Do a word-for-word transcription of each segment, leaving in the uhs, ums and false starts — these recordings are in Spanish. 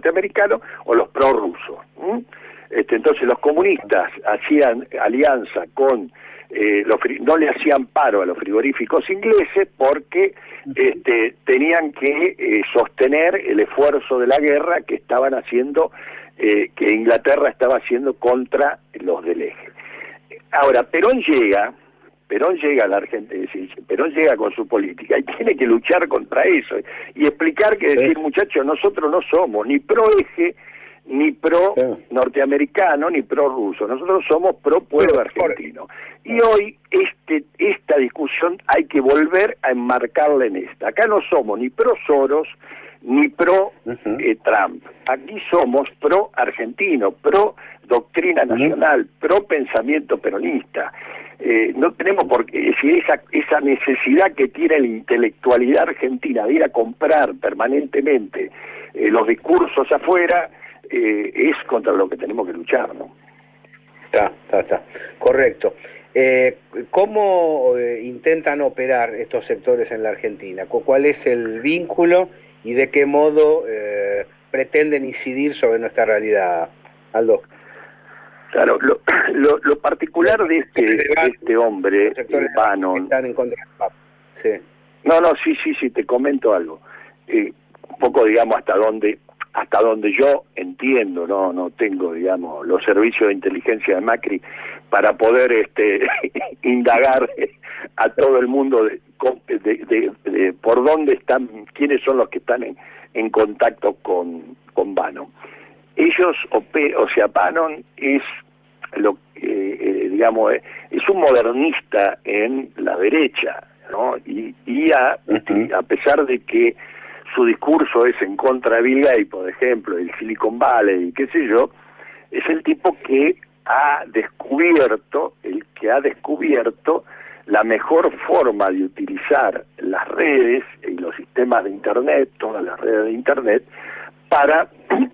norteamericano o los prorrusos. ¿Mm? Este, entonces los comunistas hacían alianza con, eh, los, no le hacían paro a los frigoríficos ingleses porque este, tenían que eh, sostener el esfuerzo de la guerra que estaban haciendo, eh, que Inglaterra estaba haciendo contra los del eje. Ahora, Perón llega, Perón llega a la Argentina, Perón llega con su política y tiene que luchar contra eso y explicar que decir, muchachos, nosotros no somos ni pro eje, ni pro norteamericano, ni pro ruso, nosotros somos pro pueblo argentino. Y hoy este esta discusión hay que volver a enmarcarla en esta. Acá no somos ni pro Soros, ni pro uh-huh. eh, Trump. Aquí somos pro argentino, pro doctrina nacional, uh-huh. pro pensamiento peronista. Eh, no tenemos por qué, si esa, esa necesidad que tiene la intelectualidad argentina de ir a comprar permanentemente eh, los discursos afuera, eh, es contra lo que tenemos que luchar, ¿no? Está, está, está. Correcto. Eh, ¿Cómo eh, intentan operar estos sectores en la Argentina? ¿Cuál es el vínculo y de qué modo eh, pretenden incidir sobre nuestra realidad, Aldo? Claro, lo, lo, lo particular de este, de este hombre, Bannon... Están en contra del Papa. Sí. No, no, sí, sí, sí, te comento algo. Eh, un poco, digamos, hasta dónde... hasta donde yo entiendo, no no tengo, digamos, los servicios de inteligencia de Macri para poder este indagar a todo el mundo de, de, de, de por dónde están, quiénes son los que están en, en contacto con, con Bannon. Ellos, o sea, Bannon es, lo eh, digamos, es un modernista en la derecha, ¿no? Y, y a, uh-huh. a pesar de que su discurso es en contra de Bill Gates, por ejemplo, el Silicon Valley y qué sé yo, es el tipo que ha descubierto, el que ha descubierto la mejor forma de utilizar las redes y los sistemas de Internet, todas las redes de Internet, para,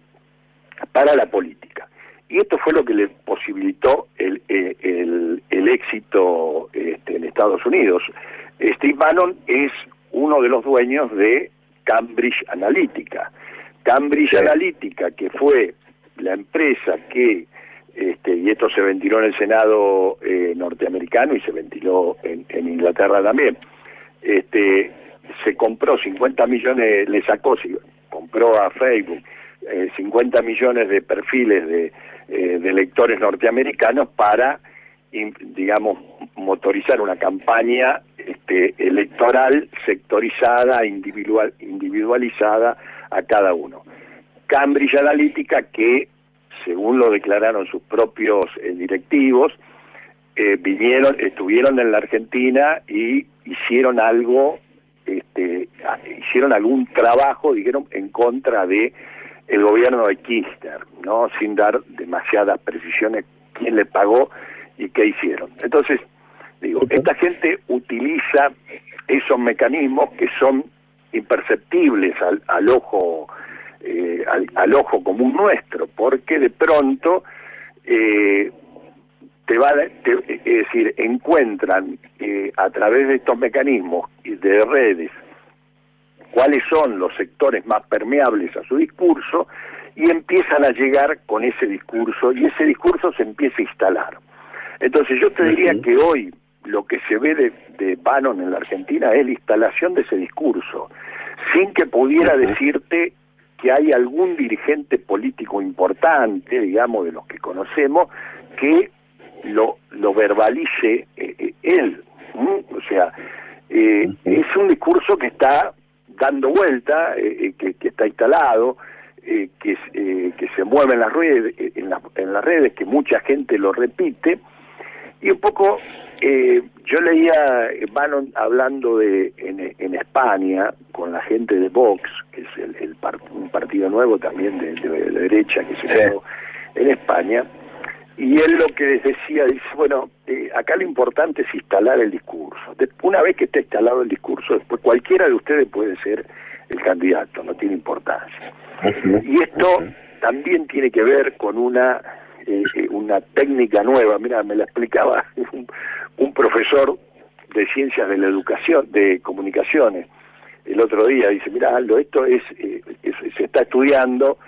para la política. Y esto fue lo que le posibilitó el, el, el, el éxito este, en Estados Unidos. Steve Bannon es uno de los dueños de Cambridge Analytica. Cambridge sí. Analytica, que fue la empresa que, este, y esto se ventiló en el Senado eh, norteamericano y se ventiló en, en Inglaterra también, este, se compró cincuenta millones, le sacó, compró a Facebook eh, cincuenta millones de perfiles de, eh, de electores norteamericanos para, digamos, motorizar una campaña este, electoral sectorizada, individual, individualizada a cada uno. Cambridge Analytica, que según lo declararon sus propios eh, directivos, eh, vinieron, estuvieron en la Argentina y hicieron algo, este, hicieron algún trabajo, dijeron, en contra de el gobierno de Kirchner, no, sin dar demasiadas precisiones quién le pagó y qué hicieron. Entonces, digo, esta gente utiliza esos mecanismos que son imperceptibles al, al ojo eh, al, al ojo común nuestro, porque de pronto eh, te va te, es decir, encuentran eh, a través de estos mecanismos y de redes cuáles son los sectores más permeables a su discurso y empiezan a llegar con ese discurso y ese discurso se empieza a instalar. Entonces yo te diría uh-huh. que hoy lo que se ve de, de Bannon en la Argentina es la instalación de ese discurso, sin que pudiera uh-huh. decirte que hay algún dirigente político importante, digamos, de los que conocemos, que lo, lo verbalice eh, eh, él. ¿Mm? O sea, eh, uh-huh. es un discurso que está dando vuelta, eh, que, que está instalado, eh, que, eh, que se mueve en las redes, en, la, en las redes, que mucha gente lo repite. Y un poco, eh, yo leía Bannon hablando de en, en España con la gente de Vox, que es el, el part, un partido nuevo también de, de, de derecha que se creó sí. en España, y él lo que les decía, dice, bueno, eh, acá lo importante es instalar el discurso. Una vez que esté instalado el discurso, después cualquiera de ustedes puede ser el candidato, no tiene importancia. Uh-huh. Y esto uh-huh. también tiene que ver con una... Eh, una técnica nueva. Mira, me la explicaba un, un profesor de ciencias de la educación, de comunicaciones, el otro día. Dice, mira, Aldo, esto es, eh, es se está estudiando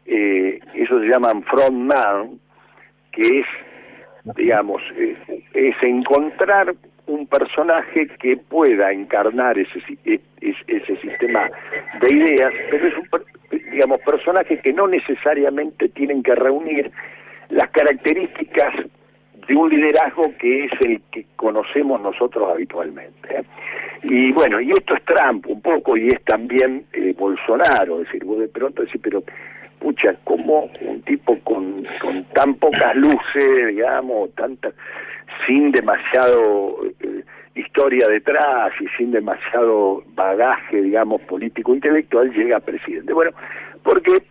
eh, eso se llaman frontman, que es, digamos, eh, es encontrar un personaje que pueda encarnar ese, ese, ese sistema de ideas, pero es un, digamos, personaje que no necesariamente tienen que reunir las características de un liderazgo que es el que conocemos nosotros habitualmente, ¿eh? Y bueno, y esto es Trump un poco, y es también eh, Bolsonaro, es decir, vos de pronto decís, pero pucha, como un tipo con, con tan pocas luces, digamos, tanta, sin demasiado eh, historia detrás y sin demasiado bagaje, digamos, político intelectual, llega a presidente? Bueno, porque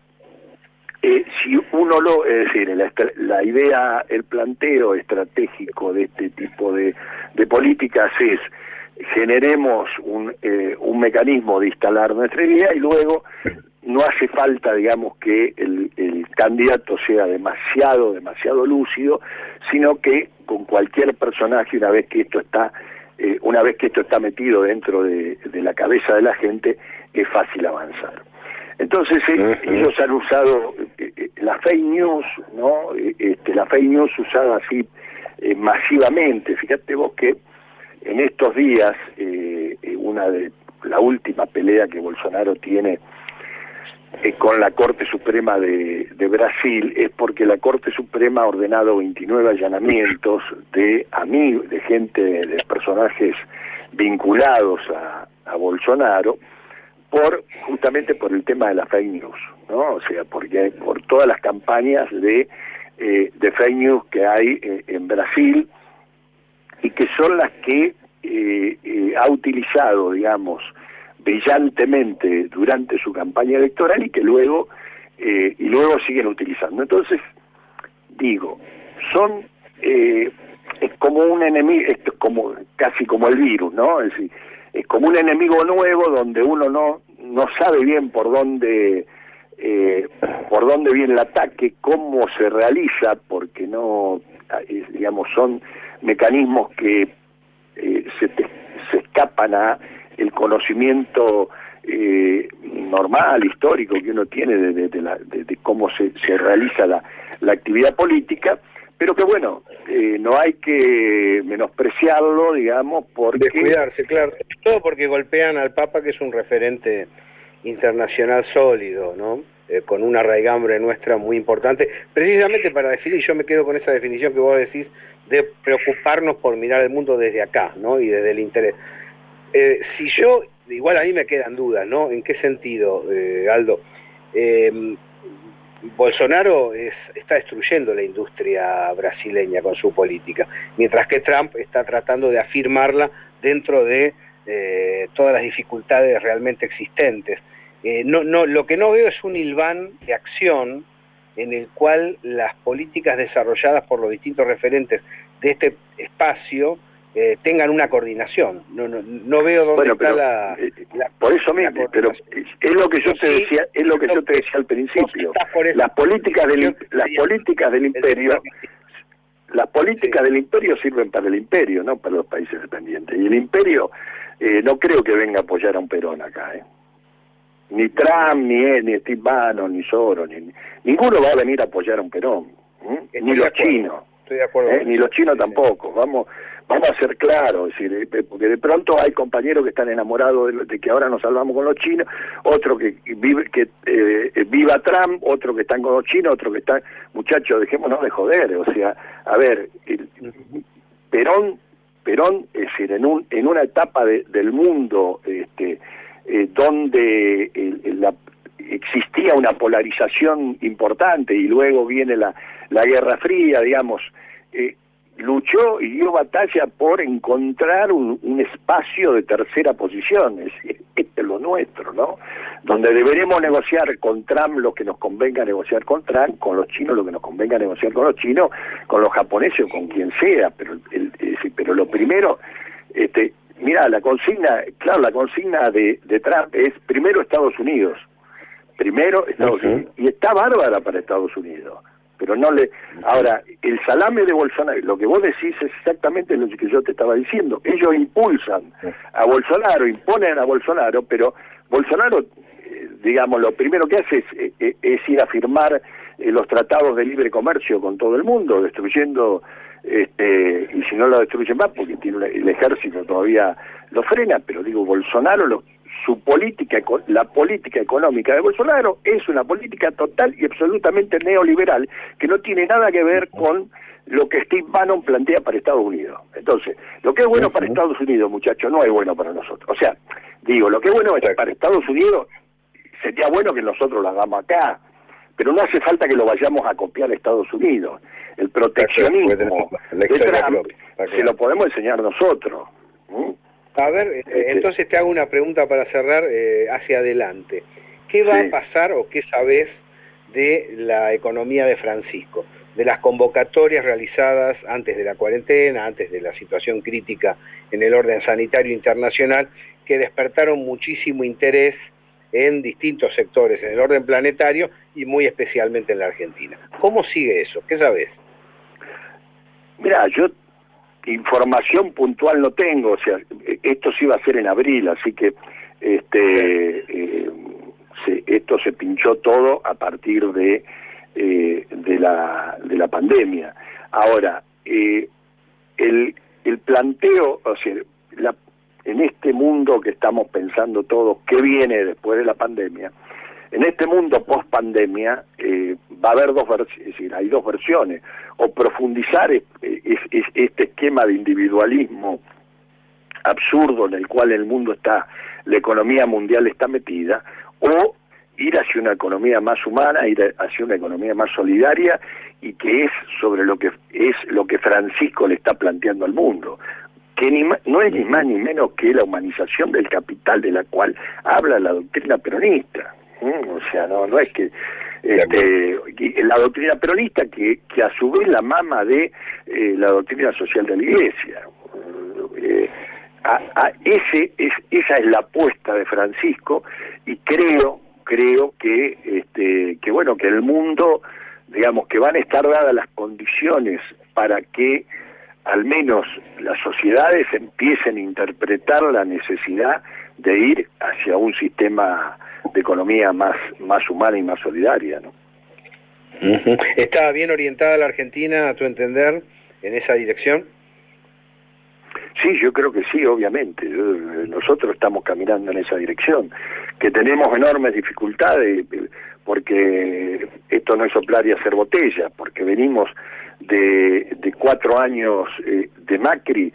Eh, si uno lo, es decir, la, la idea, el planteo estratégico de este tipo de, de políticas es generemos un, eh, un mecanismo de instalar nuestra idea y luego no hace falta, digamos, que el, el candidato sea demasiado, demasiado lúcido, sino que con cualquier personaje, una vez que esto está, eh, una vez que esto está metido dentro de, de la cabeza de la gente, es fácil avanzar. Entonces eh, uh-huh. ellos han usado eh, la fake news, ¿no? Este, la fake news usada así eh, masivamente. Fíjate vos que en estos días eh, una de la última pelea que Bolsonaro tiene eh, con la Corte Suprema de, de Brasil es porque la Corte Suprema ha ordenado veintinueve allanamientos de amigos, de gente, de personajes vinculados a, a Bolsonaro, por justamente por el tema de la fake news, ¿no? O sea, porque por todas las campañas de, eh, de fake news que hay eh, en Brasil y que son las que eh, eh, ha utilizado, digamos, brillantemente durante su campaña electoral y que luego eh, y luego siguen utilizando. Entonces, digo, son eh, es como un enemigo, es como casi como el virus, ¿no? Es decir, es como un enemigo nuevo donde uno no no sabe bien por dónde eh, por dónde viene el ataque, cómo se realiza, porque no, eh, digamos, son mecanismos que eh, se, te, se escapan a el conocimiento eh, normal, histórico que uno tiene de, de, de, la, de, de cómo se, se realiza la, la actividad política, pero que bueno, eh, no hay que menospreciarlo, digamos, porque... Descuidarse, claro. Todo porque golpean al Papa, que es un referente internacional sólido, ¿no? Eh, con una raigambre nuestra muy importante, precisamente para definir, yo me quedo con esa definición que vos decís, de preocuparnos por mirar el mundo desde acá, ¿no? Y desde el interés. Eh, si yo, igual a mí me quedan dudas, ¿no? ¿En qué sentido, eh, Aldo? Eh, Bolsonaro es, está destruyendo la industria brasileña con su política, mientras que Trump está tratando de afirmarla dentro de eh, todas las dificultades realmente existentes. Eh, no, no, lo que no veo es un hilván de acción en el cual las políticas desarrolladas por los distintos referentes de este espacio eh, tengan una coordinación. No, no, no veo dónde bueno, está pero, la, la... Por eso mismo, pero es lo que yo te sí, decía, es lo que yo te decía al principio. Las políticas del, las políticas del imperio, las políticas sí. del imperio sirven para el imperio, no para los países dependientes. Y el imperio eh, no creo que venga a apoyar a un Perón acá, ¿eh? Ni Trump, ni él, ni Steve Bannon, ni Soros, ni, ninguno va a venir a apoyar a un Perón, ¿eh? Ni los chinos. Estoy de acuerdo. ¿Eh? Ni los chinos sí, tampoco. Sí. Vamos vamos a ser claros, es decir, porque de pronto hay compañeros que están enamorados de, de que ahora nos salvamos con los chinos, otro que vive que eh, viva Trump, otro que están con los chinos, otro que están, muchachos, dejémonos de joder, o sea, a ver, el, Perón, Perón, es decir, en un en una etapa de, del mundo este eh, donde el, el, la existía una polarización importante y luego viene la, la Guerra Fría, digamos, eh, luchó y dio batalla por encontrar un, un espacio de tercera posición, es decir, este es lo nuestro, ¿no? Donde deberemos negociar con Trump lo que nos convenga negociar con Trump, con los chinos lo que nos convenga negociar con los chinos, con los japoneses o con quien sea, pero el, el, pero lo primero, este, mira, la consigna, claro, la consigna de, de Trump es primero Estados Unidos, primero Estados uh-huh. Unidos, y está bárbara para Estados Unidos, pero no le... Ahora, el salame de Bolsonaro, lo que vos decís es exactamente lo que yo te estaba diciendo, ellos impulsan a Bolsonaro, imponen a Bolsonaro, pero Bolsonaro, eh, digamos, lo primero que hace es, es, es ir a firmar eh, los tratados de libre comercio con todo el mundo, destruyendo, este, y si no lo destruyen más, porque tiene una, el ejército todavía lo frena, pero digo, Bolsonaro, lo, su política, la política económica de Bolsonaro es una política total y absolutamente neoliberal, que no tiene nada que ver con lo que Steve Bannon plantea para Estados Unidos. Entonces, lo que es bueno para Estados Unidos, muchachos, no es bueno para nosotros. O sea, digo, lo que es bueno es para Estados Unidos, sería bueno que nosotros lo hagamos acá, pero no hace falta que lo vayamos a copiar a Estados Unidos. El proteccionismo de Trump se lo podemos enseñar nosotros. ¿Mm? A ver, este, entonces te hago una pregunta para cerrar eh, hacia adelante. ¿Qué va sí. a pasar o qué sabés de la economía de Francisco? De las convocatorias realizadas antes de la cuarentena, antes de la situación crítica en el orden sanitario internacional, que despertaron muchísimo interés en distintos sectores en el orden planetario y muy especialmente en la Argentina. ¿Cómo sigue eso? ¿Qué sabés? Mirá, yo información puntual no tengo, o sea, esto se iba a hacer en abril, así que este sí. eh, se, esto se pinchó todo a partir de Eh, de la de la pandemia. Ahora, eh, el, el planteo, o sea, la, en este mundo que estamos pensando todos, ¿qué viene después de la pandemia? En este mundo post-pandemia eh, va a haber dos versiones, es decir, hay dos versiones, o profundizar es, es, es este esquema de individualismo absurdo en el cual el mundo está, la economía mundial está metida, o ir hacia una economía más humana, ir hacia una economía más solidaria, y que es sobre lo que es lo que Francisco le está planteando al mundo, que ni ma, no es ni más ni menos que la humanización del capital de la cual habla la doctrina peronista. ¿Mm? O sea, no no es que este, la doctrina peronista que, que a su vez la mama de eh, la doctrina social de la Iglesia. Eh, a, a ese es esa es la apuesta de Francisco, y creo creo que este que bueno que el mundo, digamos, que van a estar dadas las condiciones para que al menos las sociedades empiecen a interpretar la necesidad de ir hacia un sistema de economía más más humana y más solidaria, ¿no? Uh-huh. ¿Está bien orientada la Argentina, a tu entender, en esa dirección? Sí, yo creo que sí, obviamente. Nosotros estamos caminando en esa dirección, que tenemos enormes dificultades, porque esto no es soplar y hacer botella, porque venimos de, de cuatro años eh, de Macri,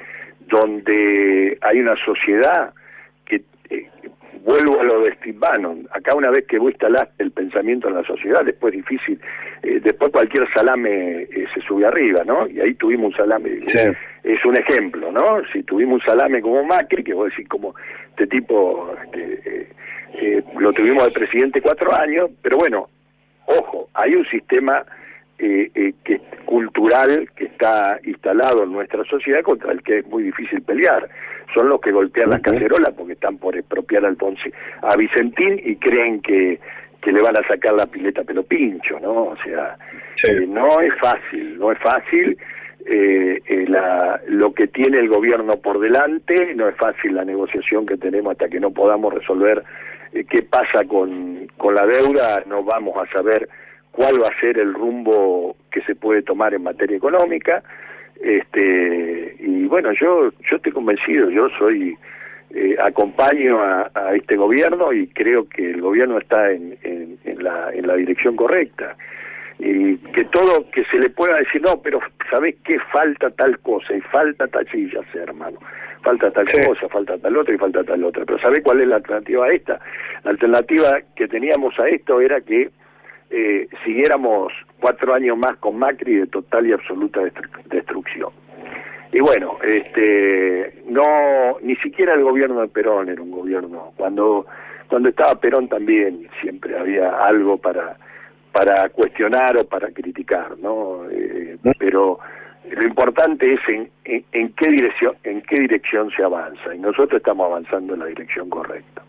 donde hay una sociedad que, eh, vuelvo a lo de Steve Bannon, acá una vez que vos instalaste el pensamiento en la sociedad, después es difícil, eh, después cualquier salame eh, se sube arriba, ¿no? Y ahí tuvimos un salame, sí. Es un ejemplo, ¿no? Si tuvimos un salame como Macri, que vos decís como este tipo, este, eh, eh, lo tuvimos de presidente cuatro años, pero bueno, ojo, hay un sistema eh, eh, que cultural que está instalado en nuestra sociedad contra el que es muy difícil pelear. Son los que golpean las cacerolas porque están por expropiar al Ponce, a Vicentín, y creen que, que le van a sacar la pileta pelo pincho, ¿no? O sea, sí. eh, no es fácil, no es fácil eh, eh, la, lo que tiene el gobierno por delante, no es fácil la negociación que tenemos hasta que no podamos resolver eh, qué pasa con, con la deuda, no vamos a saber cuál va a ser el rumbo que se puede tomar en materia económica. Este, y bueno, yo yo estoy convencido, yo soy eh, acompaño a, a este gobierno, y creo que el gobierno está en, en, en la en la dirección correcta, y que todo, que se le pueda decir, no, pero ¿sabés qué? Falta tal cosa, y falta tal, sí, ya sé, hermano, falta tal sí. cosa, falta tal otra, y falta tal otra, pero ¿sabés cuál es la alternativa a esta? La alternativa que teníamos a esto era que Eh, siguiéramos cuatro años más con Macri de total y absoluta destru destrucción. Y bueno, este no ni siquiera el gobierno de Perón era un gobierno. Cuando cuando estaba Perón también siempre había algo para para cuestionar o para criticar, ¿no? Eh, pero lo importante es en, en, en qué dirección en qué dirección se avanza, y nosotros estamos avanzando en la dirección correcta.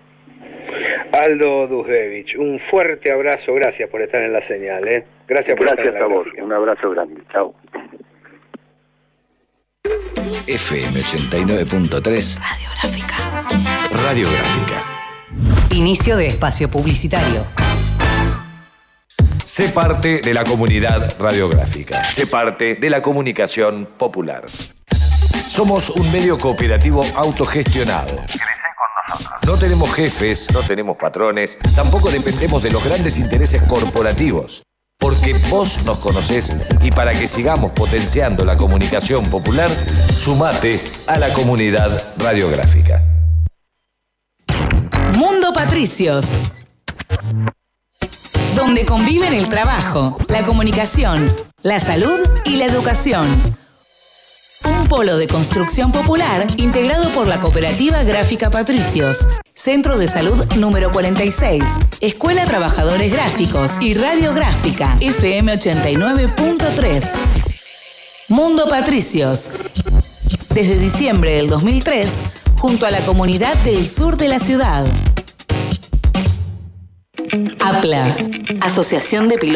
Aldo Dujevich, un fuerte abrazo, gracias por estar en la señal, ¿eh? Gracias por gracias estar en la a vos, gráfica. Un abrazo grande, chao. F M ochenta y nueve punto tres Radiográfica. Radiográfica. Inicio de espacio publicitario. Sé parte de la comunidad radiográfica. Sé parte de la comunicación popular. Somos un medio cooperativo autogestionado. No tenemos jefes, no tenemos patrones, tampoco dependemos de los grandes intereses corporativos. Porque vos nos conocés y para que sigamos potenciando la comunicación popular, sumate a la comunidad radiográfica. Mundo Patricios, donde conviven el trabajo, la comunicación, la salud y la educación. Un polo de construcción popular integrado por la Cooperativa Gráfica Patricios, Centro de Salud número cuarenta y seis, Escuela Trabajadores Gráficos y Radiográfica F M ochenta y nueve punto tres. Mundo Patricios. Desde diciembre del dos mil tres, junto a la comunidad del sur de la ciudad. APLA, Asociación de Pilotos